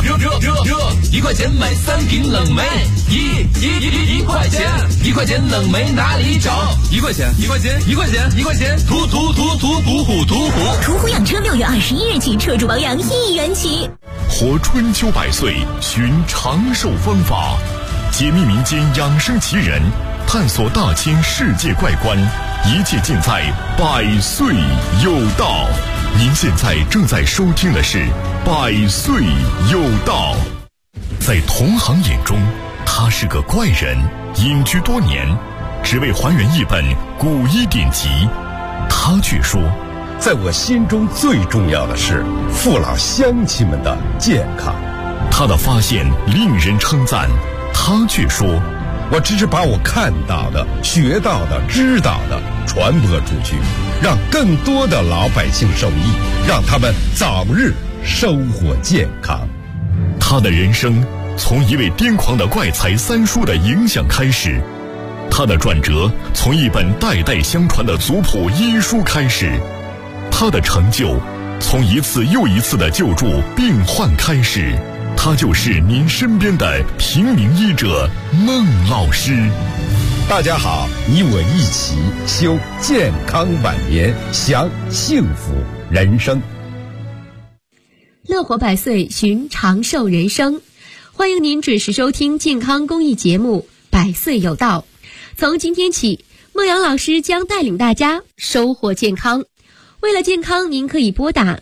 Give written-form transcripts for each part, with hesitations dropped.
1块钱买3瓶冷梅，1块钱，1块钱冷梅哪里找？1块钱，途虎养车6月21日起车主保养1元起。 活春秋百岁，寻长寿方法，解密民间养生奇人，探索大千世界怪观，一切尽在百岁有道。您现在正在收听的是百岁有道。在同行眼中，他是个怪人，隐居多年，只为还原一本古医典籍。他却说， 在我心中最重要的是父老乡亲们的健康。 他的发现令人称赞，他却说， 我只是把我看到的、学到的、知道的传播出去，让更多的老百姓受益，让他们早日收获健康。 他的人生从一位癫狂的怪才三叔的影响开始，他的转折从一本代代相传的族谱医书开始，他的成就从一次又一次的救助病患开始。他就是您身边的平民医者孟老师。 大家好，你我一起修健康晚年，享幸福人生。 乐活百岁，寻长寿人生。欢迎您准时收听健康公益节目百岁有道。从今天起，孟阳老师将带领大家收获健康。为了健康，您可以拨打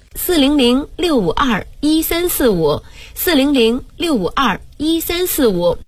400-652-1345 400-652-1345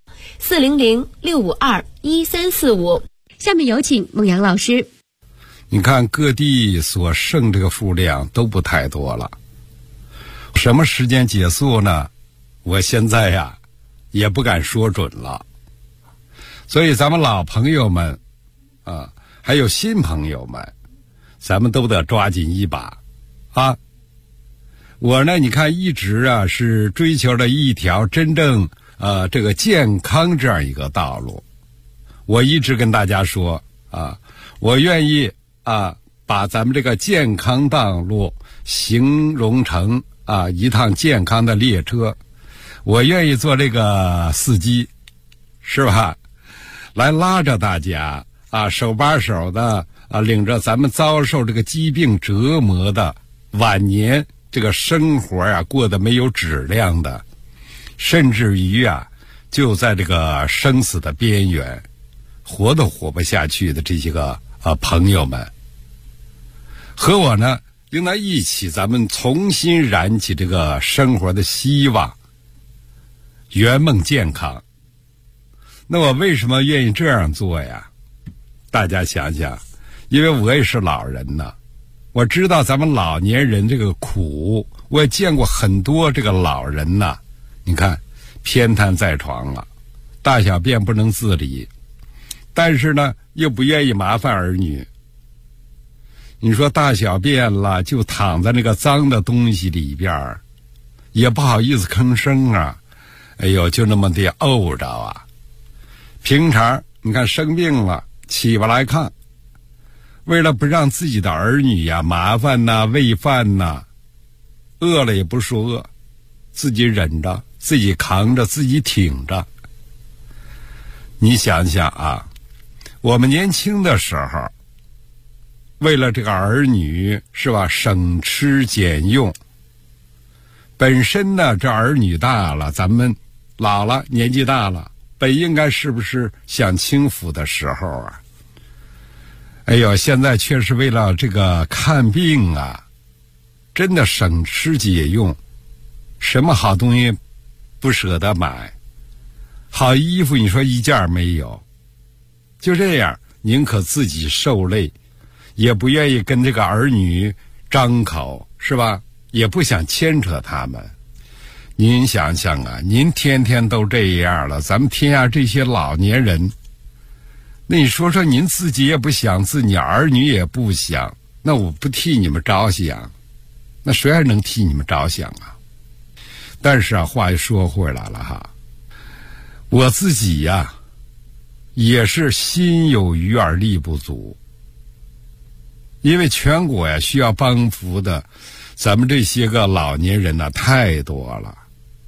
400-652-1345。下面有请孟阳老师。 你看各地所剩这个数量都不太多了，什么时间结束呢？我现在呀也不敢说准了。所以咱们老朋友们啊，还有新朋友们，咱们都得抓紧一把啊！我呢，你看一直啊是追求着一条真正这个健康这样一个道路。我一直跟大家说啊，我愿意把咱们这个健康道路形容成一趟健康的列车。我愿意做这个司机，是吧？来拉着大家手把手的领着咱们遭受这个疾病折磨的晚年这个生活过得没有质量的，甚至于就在这个生死的边缘，活都活不下去的这些个朋友们，和我呢应当一起，咱们重新燃起这个生活的希望，圆梦健康。那我为什么愿意这样做呀？大家想想，因为我也是老人呢，我知道咱们老年人这个苦，我也见过很多这个老人呢，你看偏瘫在床了，大小便不能自理，但是呢又不愿意麻烦儿女。你说大小便了就躺在那个脏的东西里边，也不好意思吭声哎呦，就那么的怄着平常你看生病了起不来炕，为了不让自己的儿女麻烦喂饭饿了也不说饿，自己忍着，自己扛着，自己挺着。你想想我们年轻的时候，为了这个儿女是吧，省吃俭用，本身呢这儿女大了，咱们老了年纪大了，本应该是不是享清福的时候哎呦，现在却是为了这个看病真的省吃俭用，什么好东西不舍得买，好衣服你说一件没有，就这样宁可自己受累，也不愿意跟这个儿女张口，是吧？也不想牵扯他们。您想想您天天都这样了，咱们天下这些老年人，那你说说您自己也不想，自己儿女也不想，那我不替你们着想，那谁还能替你们着想但是话又说回来了我自己也是心有余而力不足，因为全国需要帮扶的咱们这些个老年人太多了，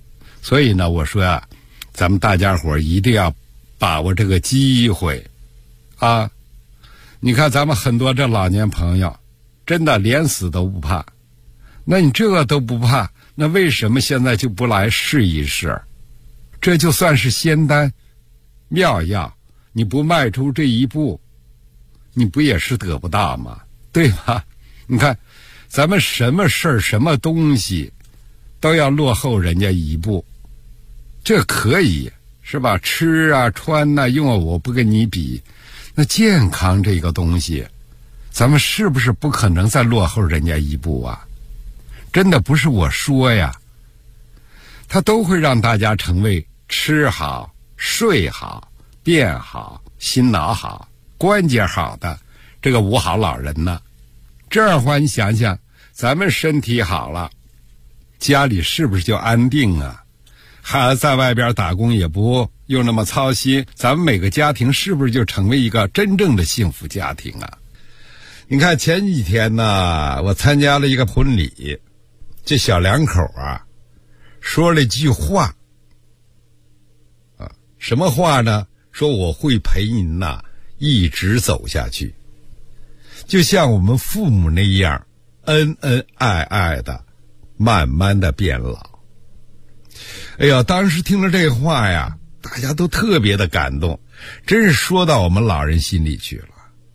所以呢，我说呀，咱们大家伙一定要把握这个机会啊！你看咱们很多这老年朋友，真的连死都不怕。那你这个都不怕，那为什么现在就不来试一试？这就算是仙丹妙药，你不迈出这一步，你不也是得不到吗？对吧？你看咱们什么事儿什么东西都要落后人家一步，这可以是吧？吃啊穿啊用啊我不跟你比，那健康这个东西咱们是不是不可能再落后人家一步啊？真的不是我说呀，它都会让大家成为吃好睡好变好心脑好关节好的这个五好老人呢。这样的话你想想，咱们身体好了，家里是不是就安定啊？孩子在外边打工也不用那么操心，咱们每个家庭是不是就成为一个真正的幸福家庭啊？你看前几天呢，我参加了一个婚礼，这小两口啊说了一句话啊，什么话呢？说我会陪您呐一直走下去，就像我们父母那样恩恩爱爱的慢慢的变老。哎呀，当时听了这话呀，大家都特别的感动，真是说到我们老人心里去了。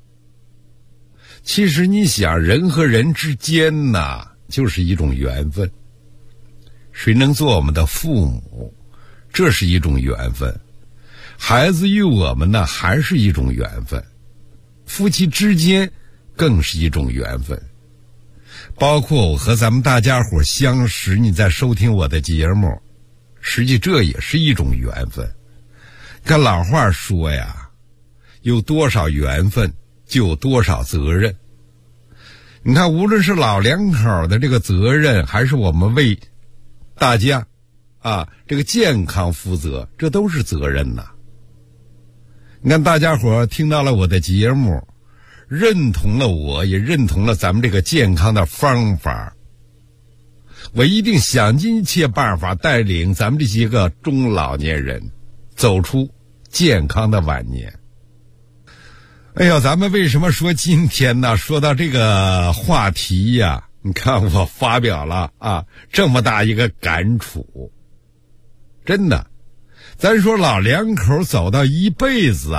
其实你想，人和人之间呢，就是一种缘分。谁能做我们的父母，这是一种缘分。孩子与我们呢，还是一种缘分。夫妻之间更是一种缘分。包括我和咱们大家伙相识，你在收听我的节目，实际这也是一种缘分。看老话说呀，有多少缘分就有多少责任。你看无论是老两口的这个责任，还是我们为大家这个健康负责，这都是责任呐。你看大家伙听到了我的节目，认同了我，也认同了咱们这个健康的方法，我一定想尽一切办法带领咱们这些个中老年人走出健康的晚年。哎呀，咱们为什么说今天呢？说到这个话题呀，你看我发表了这么大一个感触。真的，咱说老两口走到一辈子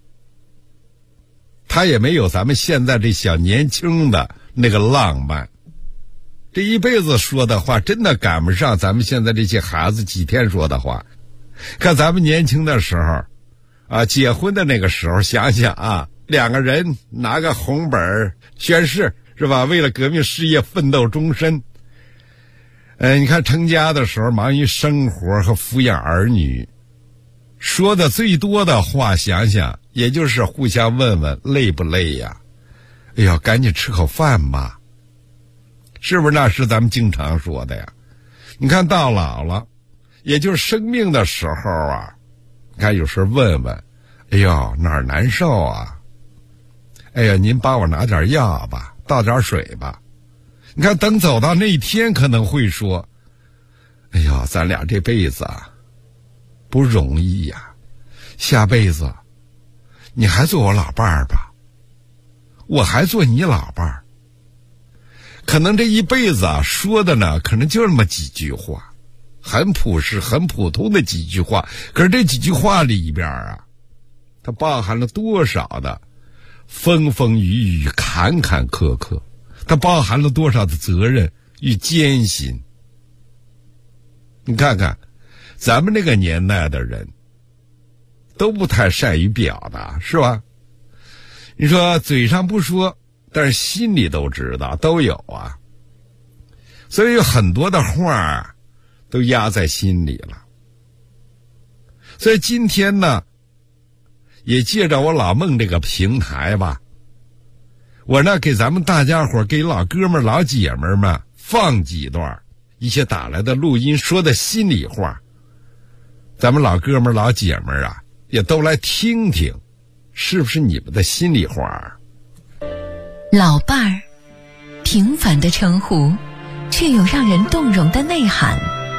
他也没有咱们现在这小年轻的那个浪漫。这一辈子说的话真的赶不上咱们现在这些孩子几天说的话。看咱们年轻的时候结婚的那个时候，想想两个人拿个红本宣誓是吧，为了革命事业奋斗终身。你看成家的时候忙于生活和抚养儿女，说的最多的话想想也就是互相问问累不累呀，哎呀赶紧吃口饭吧，是不是？那是咱们经常说的呀。你看到老了，也就是生命的时候你看有时候问问，哎呦哪儿难受啊，哎呀您帮我拿点药吧，倒点水吧。你看等走到那一天可能会说，哎呀咱俩这辈子不容易呀，下辈子你还做我老伴儿吧，我还做你老伴儿。可能这一辈子说的呢可能就那么几句话，很朴实很普通的几句话，可是这几句话里边它包含了多少的风风雨雨坎坎坷坷，它包含了多少的责任与艰辛。你看看咱们那个年代的人都不太善于表达，是吧？你说嘴上不说，但是心里都知道，都有所以有很多的话都压在心里了。所以今天呢，也借着我老孟这个平台吧，我呢给咱们大家伙，给老哥们老姐们们放几段一些打来的录音，说的心里话，咱们老哥们老姐们也都来听听，是不是你们的心里话？ 老伴儿，平凡的称呼，却有让人动容的内涵。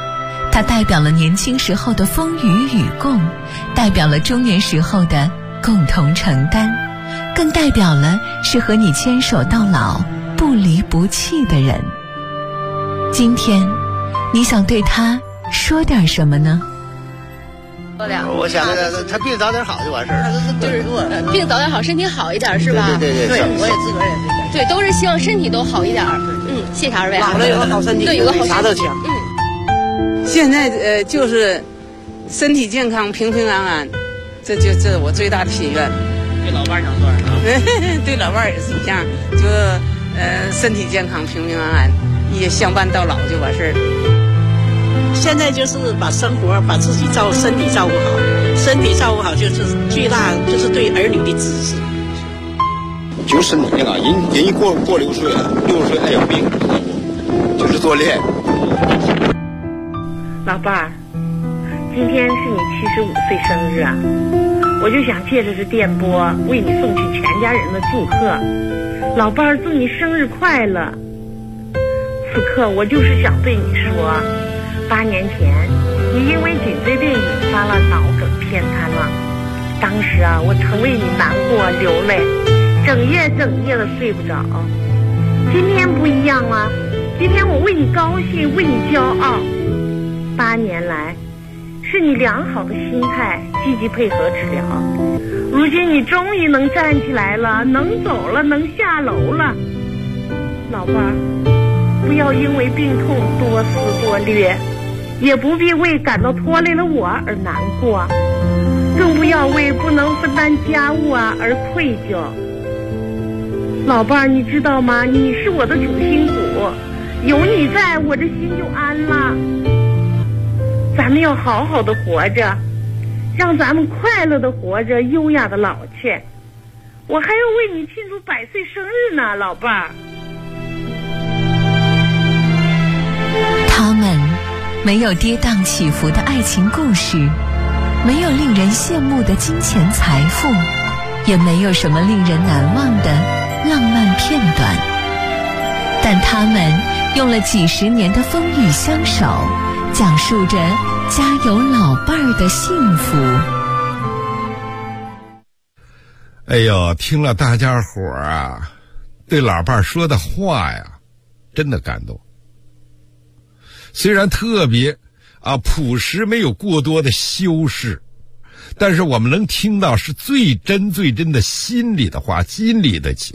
它代表了年轻时候的风雨与共，代表了中年时候的共同承担，更代表了是和你牵手到老不离不弃的人。今天你想对他说点什么呢？ 我想他病早点好就完事儿了。 就是病早点好，身体好一点是吧？ 对， 我也自个儿也是。 对，都是希望身体都好一点。谢谢二位。 老了有个好身体， 对，有个好啥都行。现在就是身体健康，平平安安，这我最大的心愿。 对老伴儿想说啥？ 对老伴儿也是一样，就身体健康，平平安安，也相伴到老就完事儿了。 现在就是把生活把自己身体照顾好，身体照顾好就是最大，就是对儿女的支持。 就身体健康，人一过60岁，60岁还有病，就是锻炼。 老伴儿，今天是你75岁生日啊，我就想借着这电波为你送去全家人的祝贺。老伴儿，祝你生日快乐！此刻我就是想对你说，8年前你因为颈椎病引发了脑梗偏瘫了，当时啊，我曾为你难过流泪，整夜的睡不着。今天不一样了，今天我为你高兴，为你骄傲。8年来是你良好的心态，积极配合治疗，如今你终于能站起来了，能走了，能下楼了。老伴儿，不要因为病痛多思多虑，也不必为感到拖累了我而难过，更不要为不能分担家务而愧疚。老伴儿，你知道吗？你是我的主心骨，有你在我这心就安了。咱们要好好的活着，让咱们快乐的活着，优雅的老去。我还要为你庆祝100岁生日呢，老伴儿。 他们没有跌宕起伏的爱情故事，没有令人羡慕的金钱财富，也没有什么令人难忘的浪漫片段，但他们用了几十年的风雨相守，讲述着家有老伴儿的幸福。 哎呦，听了大家伙儿啊对老伴儿说的话呀，真的感动。虽然特别朴实，没有过多的修饰，但是我们能听到是最真的心里的话，心里的情。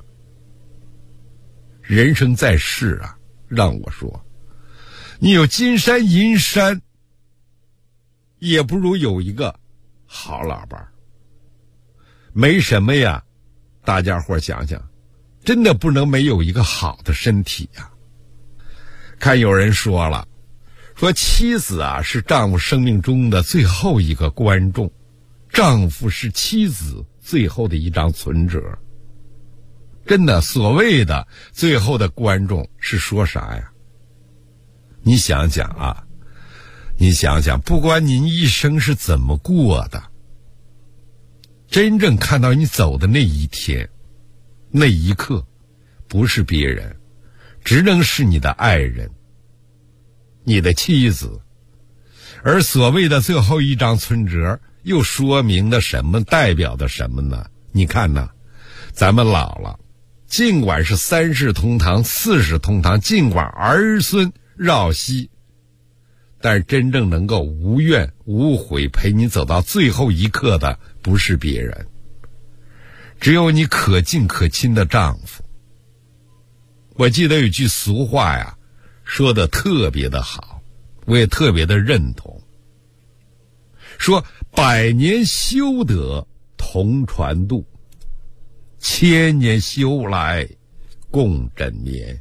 人生在世啊，让我说，你有金山银山，也不如有一个好老伴儿。没什么呀，大家伙想想，真的不能没有一个好的身体呀。看有人说了，说妻子啊是丈夫生命中的最后一个观众，丈夫是妻子最后的一张存折。真的，所谓的最后的观众是说啥呀？你想想啊，不管您一生是怎么过的，真正看到你走的那一天，那一刻，不是别人，只能是你的爱人，你的妻子。而所谓的最后一张存折，又说明了什么，代表的什么呢？你看呢，咱们老了，尽管是3世同堂4世同堂，尽管儿孙绕膝，但是真正能够无怨无悔陪你走到最后一刻的，不是别人，只有你可敬可亲的丈夫。我记得有句俗话呀，说的特别的好，我也特别的认同，说100年修得同船渡，1000年修来共枕眠。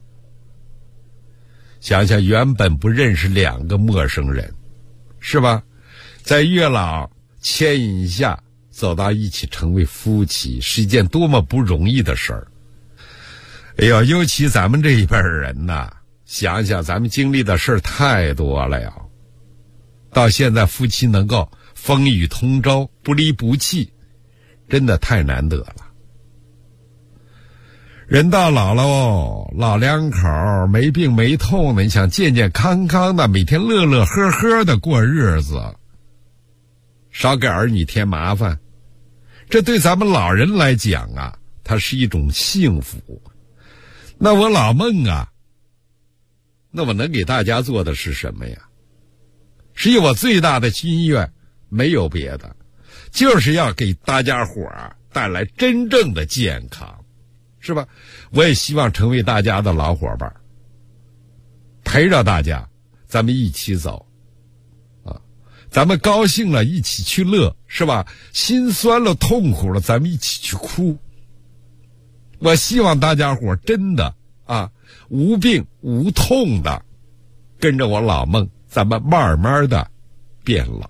想想原本不认识2个陌生人，是吧？在月老牵引下走到一起成为夫妻，是一件多么不容易的事儿。哎呦，尤其咱们这一辈人呐，想想咱们经历的事儿太多了呀。到现在夫妻能够风雨同舟，不离不弃，真的太难得了。 人到老了，老两口没病没痛的，你想健健康康的，每天乐乐呵呵的过日子，少给儿女添麻烦，这对咱们老人来讲啊，它是一种幸福。那我老孟啊，那我能给大家做的是什么呀？是我最大的心愿，没有别的，就是要给大家伙儿带来真正的健康，是吧？我也希望成为大家的老伙伴，陪着大家，咱们一起走啊！咱们高兴了一起去乐，是吧？心酸了痛苦了，咱们一起去哭。我希望大家伙真的啊，无病无痛的跟着我老孟，咱们慢慢的变老。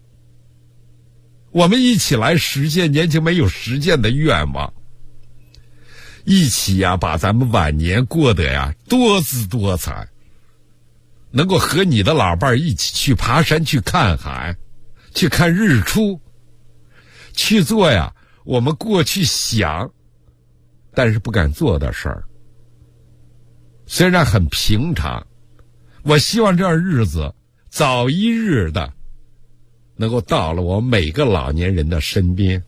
我们一起来实现年轻没有实现的愿望，一起呀，把咱们晚年过得呀多姿多彩，能够和你的老伴一起去爬山，去看海，去看日出，去做呀我们过去想但是不敢做的事儿。虽然很平常，我希望这样日子早一日的能够到了我每个老年人的身边。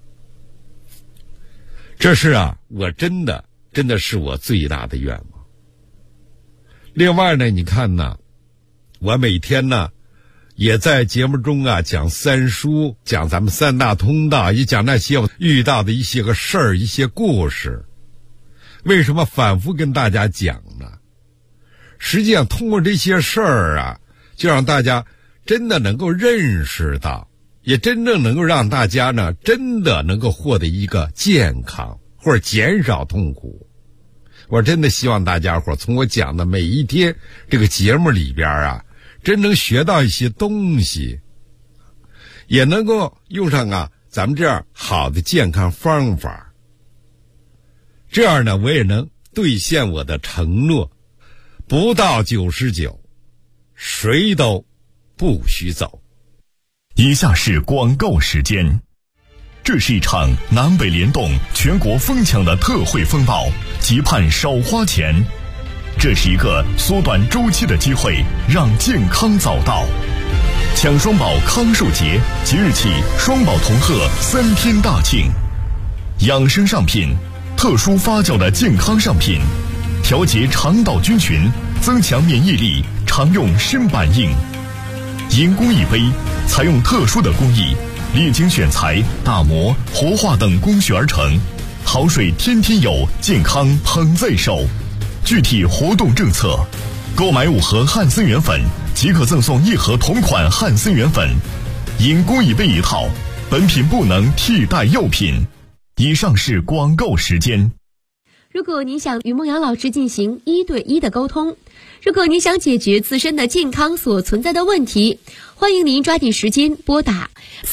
这是啊，我真的是我最大的愿望。另外呢，你看呢，我每天呢也在节目中啊讲三书，讲咱们三大通道，也讲那些我遇到的一些个事儿，一些故事。为什么反复跟大家讲呢？实际上通过这些事儿啊，就让大家真的能够认识到，也真正能够让大家呢真的能够获得一个健康或者减少痛苦。我真的希望大家伙从我讲的每一天这个节目里边啊，真能学到一些东西，也能够用上啊咱们这样好的健康方法。这样呢，我也能兑现我的承诺，不到99，谁都不许走。 以下是广告时间。这是一场南北联动全国疯抢的特惠风暴，急盼少花钱。这是一个缩短周期的机会，让健康早到。抢双宝康寿节，即日起双宝同贺3天大庆。养生上品，特殊发酵的健康上品，调节肠道菌群，增强免疫力，常用砷板印。银工艺杯，采用特殊的工艺，历经选材、打磨、活化等工序而成，好水天天有，健康捧在手。具体活动政策：购买5盒汉森元粉即可赠送1盒同款汉森元粉，银工艺杯1套，本品不能替代药品。以上是广告时间。 如果您想与孟阳老师进行1对1的沟通，如果您想解决自身的健康所存在的问题，欢迎您抓紧时间拨打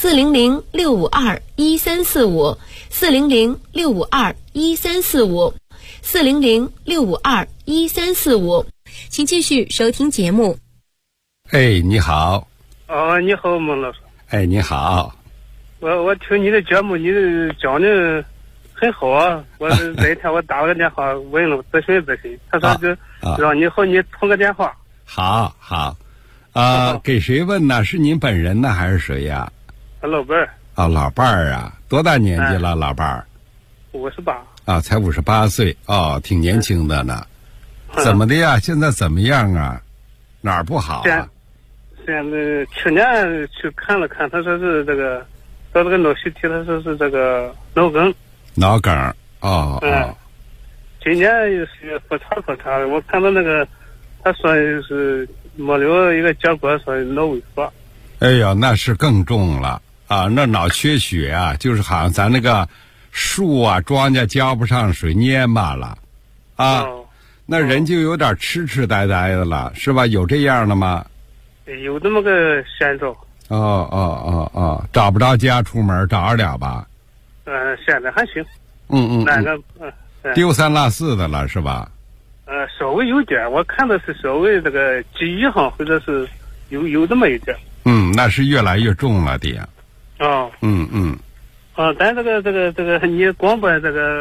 400-652-1345 400-652-1345 400-652-1345，请继续收听节目。 哎，你好。 你好，孟老师。 哎，你好。 我听你的节目，你讲的很好啊。我那天我打了个电话问了咨询，他说就让你通个电话。 好，给谁问呢？是您本人呢，还是谁呀？ 老伴儿。 老伴儿啊，多大年纪了？老伴儿 58。 才58岁挺年轻的呢。怎么的呀？现在怎么样啊？哪儿不好啊？ 现在去年去看了看，他说是这个到这个脑血体，他说是这个脑梗。脑梗今年也是复查，我看到那个他说是没留一个结果，说脑萎缩。 哎呦，那是更重了啊！那脑缺血啊，就是好像咱那个树啊、庄稼浇不上水，蔫巴了啊。那人就有点痴呆的了，是吧？有这样的吗？ 有这么个现状。 找不着家出门，找得了吧？ 现在还行。 那个丢三落四的了，是吧？ 稍微有点，我看的是稍微这个记忆上或者是有这么一点。 那是越来越重了的。 但这个你光把这个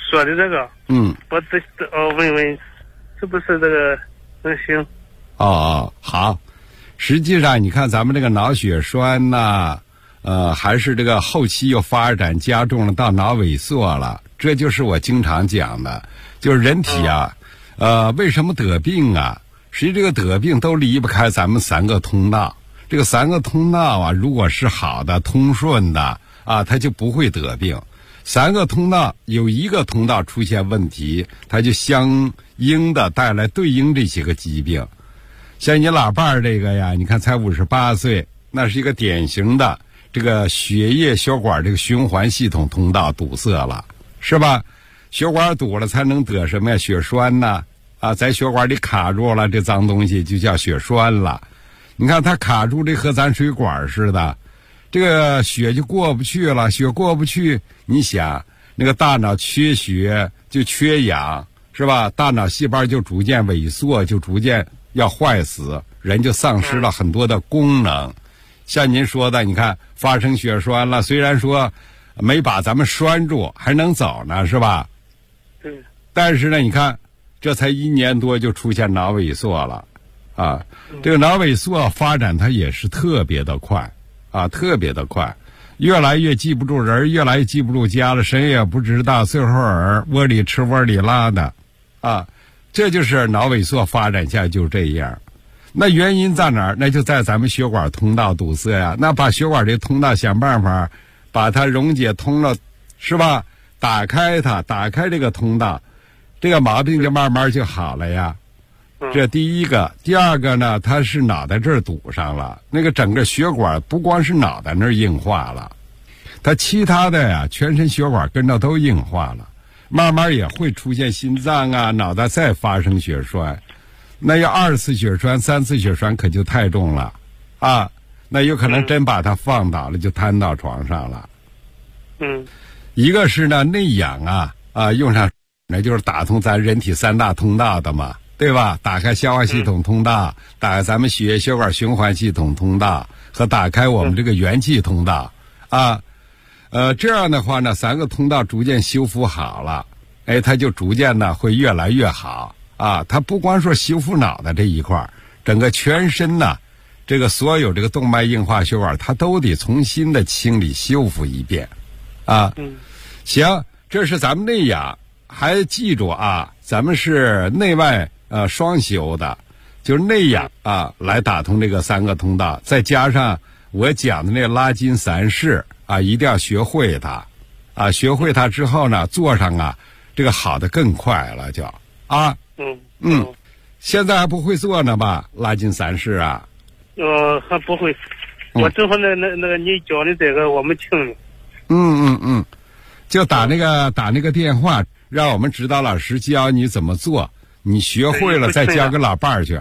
说的这个，我问问，是不是这个能行？ 好。实际上，你看咱们这个脑血栓呐，还是这个后期又发展加重了到脑萎缩了，这就是我经常讲的，就是人体啊，为什么得病啊？实际这个得病都离不开咱们3个通道。这个3个通道啊，如果是好的、通顺的啊，它就不会得病。3个通道有1个通道出现问题，它就相应的带来对应这些个疾病。像你老伴儿这个呀，你看才58岁，那是一个典型的这个血液血管这个循环系统通道堵塞了，是吧？血管堵了才能得什么呀？血栓呢？在血管里卡住了，这脏东西就叫血栓了。你看它卡住，这和咱水管似的，这个血就过不去了，血过不去，你想那个大脑缺血就缺氧，是吧？大脑细胞就逐渐萎缩，就逐渐要坏死，人就丧失了很多的功能。像您说的，你看发生血栓了，虽然说没把咱们拴住，还能走呢，是吧？但是呢，你看这才1年多就出现脑萎缩了，这个脑萎缩发展它也是特别的快，特别的快，越来越记不住人，越来越记不住家了，谁也不知道，最后窝里吃窝里拉的，这就是脑萎缩发展下就这样。那原因在哪儿？那就在咱们血管通道堵塞呀。那把血管这通道想办法把它溶解通了，是吧？打开这个通道，这个毛病就慢慢就好了呀。这第一个。第二个呢，它是脑袋这儿堵上了，那个整个血管不光是脑袋那儿硬化了，它其他的呀全身血管跟着都硬化了，慢慢也会出现心脏啊、脑袋再发生血栓。那要2次血栓、3次血栓可就太重了那有可能真把它放倒了，就瘫到床上了。一个是呢内氧用上那就是打通咱人体3大通道的嘛，对吧？打开消化系统通道，打开咱们血液血管循环系统通道，和打开我们这个元气通道这样的话呢，3个通道逐渐修复好了，它就逐渐呢会越来越好它不光说修复脑袋这一块，整个全身呢，这个所有这个动脉硬化血管，它都得重新的清理修复一遍行，这是咱们内氧，还记住咱们是内外双修的，就是内氧来打通这个3个通道，再加上我讲的那拉筋3式一定要学会它学会它之后呢，做上这个好的更快了就现在还不会做呢吧？拉筋3式还不会，我正好那个你教的这个我们听的。 就打那个电话，让我们指导老师教你怎么做，你学会了再教给老伴儿去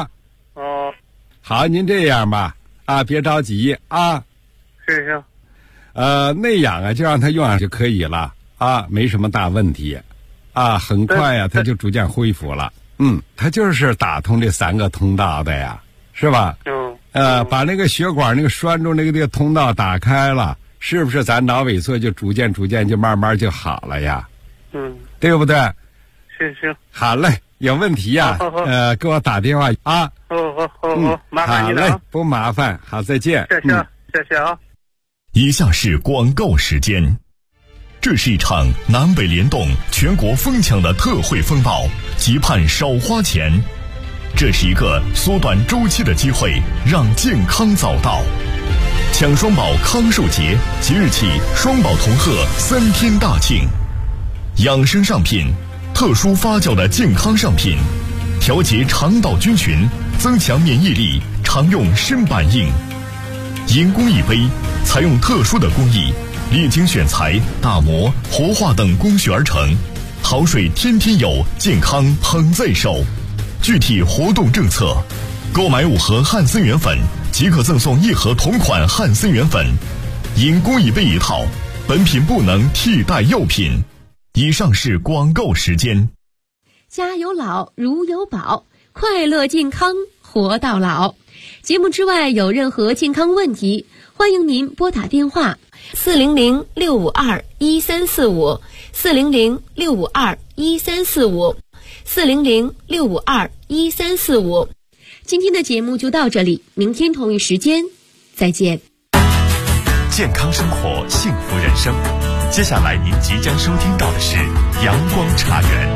好，您这样吧别着急行。 内氧就让它用上就可以了没什么大问题很快它就逐渐恢复了。它就是打通这3个通道的呀，是吧？把那个血管那个拴住那个通道打开了，是不是咱脑萎缩就逐渐就慢慢就好了呀？对不对？ 行。 好嘞，有问题给我打电话好，麻烦你了。 好嘞，不麻烦，好，再见。 谢谢以下是广告时间。这是一场南北联动、全国疯抢的特惠风暴，急盼少花钱。这是一个缩短周期的机会，让健康早到。抢双宝康寿节即日起双宝同贺3天大庆。养生上品，特殊发酵的健康上品，调节肠道菌群，增强免疫力，常用身板硬。银工艺杯采用特殊的工艺，历经选材、打磨、活化等工序而成，好水天天有，健康捧在手。具体活动政策：购买5盒汉森元粉即可赠送1盒同款汉森元粉，银工艺杯1套，本品不能替代药品。以上是广告时间。 家有老如有宝，快乐健康活到老。节目之外有任何健康问题，欢迎您拨打电话400-652-1345 ，400-652-1345，400-652-1345。今天的节目就到这里，明天同一时间再见。 健康生活，幸福人生。接下来您即将收听到的是阳光茶园。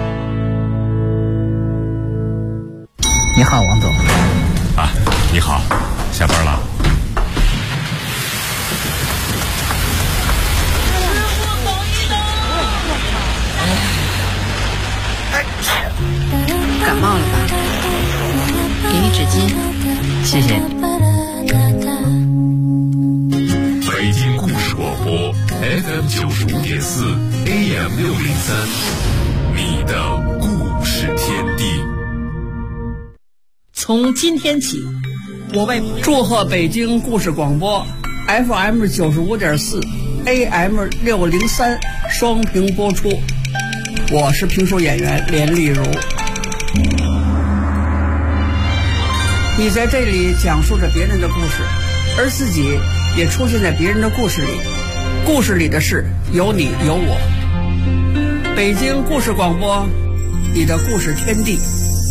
你好，王总。 啊，你好，下班了。 感冒了吧？给你纸巾，谢谢。 北京故事广播 FM 95.4 AM 603，你的故事天地。 从今天起，我为祝贺北京故事广播 FM 95.4 AM 603双屏播出。我是评书演员连丽如。你在这里讲述着别人的故事，而自己也出现在别人的故事里，故事里的事有你有我。北京故事广播，你的故事天地。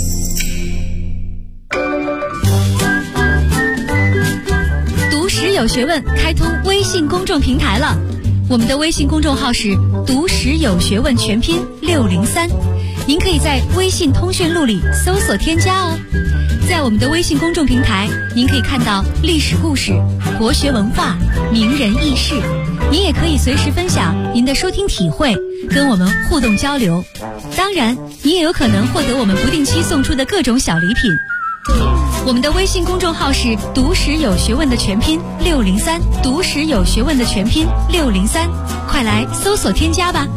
读史有学问开通微信公众平台了，我们的微信公众号是读史有学问全拼603，您可以在微信通讯录里搜索添加哦。在我们的微信公众平台，您可以看到历史故事、国学文化、名人轶事，您也可以随时分享您的收听体会，跟我们互动交流。当然，你也有可能获得我们不定期送出的各种小礼品。我们的微信公众号是读史有学问的全拼603，读史有学问的全拼603，快来搜索添加吧。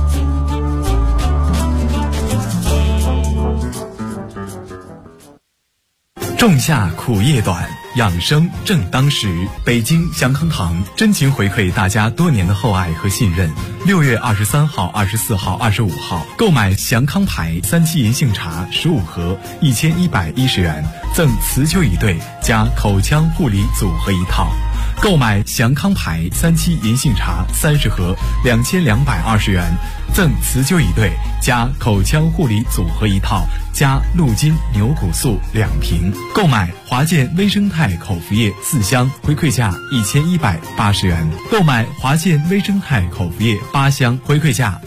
仲夏苦夜短，养生正当时。北京祥康堂真情回馈大家多年的厚爱和信任。6月23号、24号、25号，购买祥康牌3期银杏茶15盒，1110元，赠辞臼椅对加口腔护理组合一套。购买祥康牌3期银杏茶30盒，2220元，赠辞臼椅对加口腔护理组合一套，加鹿筋牛骨素2瓶。购买华健微生态口服液4箱，回馈价1180元。购买华健微生态口服液8箱，回馈价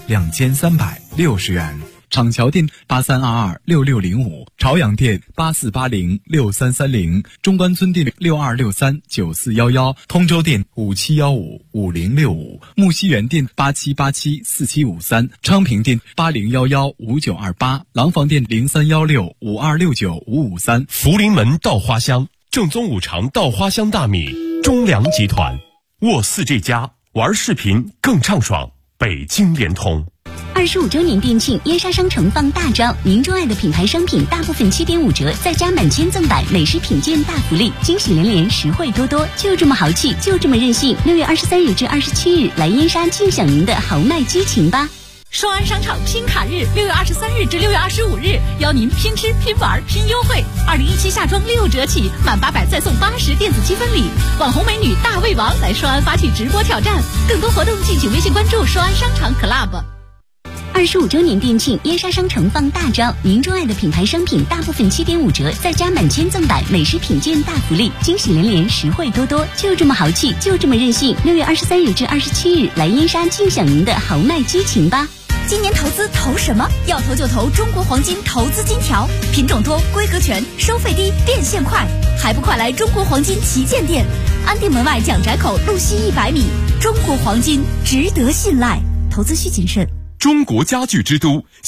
2360元。厂桥店83226605，朝阳店84806330，中关村店62639411，通州店57155065，木樨园店87874753，昌平店80115928，廊坊店031652695553。 福临门稻花香，正宗五常稻花香大米，中粮集团。沃4这家，玩视频更畅爽。北京联通。 25周年店庆，燕莎商城放大招，您钟爱的品牌商品大部分7.5折，再加满千赠百，美食品鉴大福利，惊喜连连，实惠多多，就这么豪气，就这么任性。6月23日至27日，来燕莎尽享您的豪迈激情吧！ 双安商场拼卡日，6月23日至6月25日，邀您拼吃、拼玩、拼优惠。2017夏装6折起，满800再送80电子积分礼。网红美女大胃王来双安发起直播挑战，更多活动敬请微信关注双安商场 Club。 25周年店庆，燕莎商城放大招，您钟爱的品牌商品大部分7.5折，再加满千赠百，美食品鉴大福利，惊喜连连，实惠多多，就这么豪气，就这么任性。6月23日至27日，来燕莎尽享您的豪迈激情吧！ 今年投资投什么？要投就投中国黄金投资金条，品种多，规格全，收费低，变现快，还不快来中国黄金旗舰店，安定门外蒋宅口路西100米。中国黄金值得信赖，投资需谨慎。 中国家具之都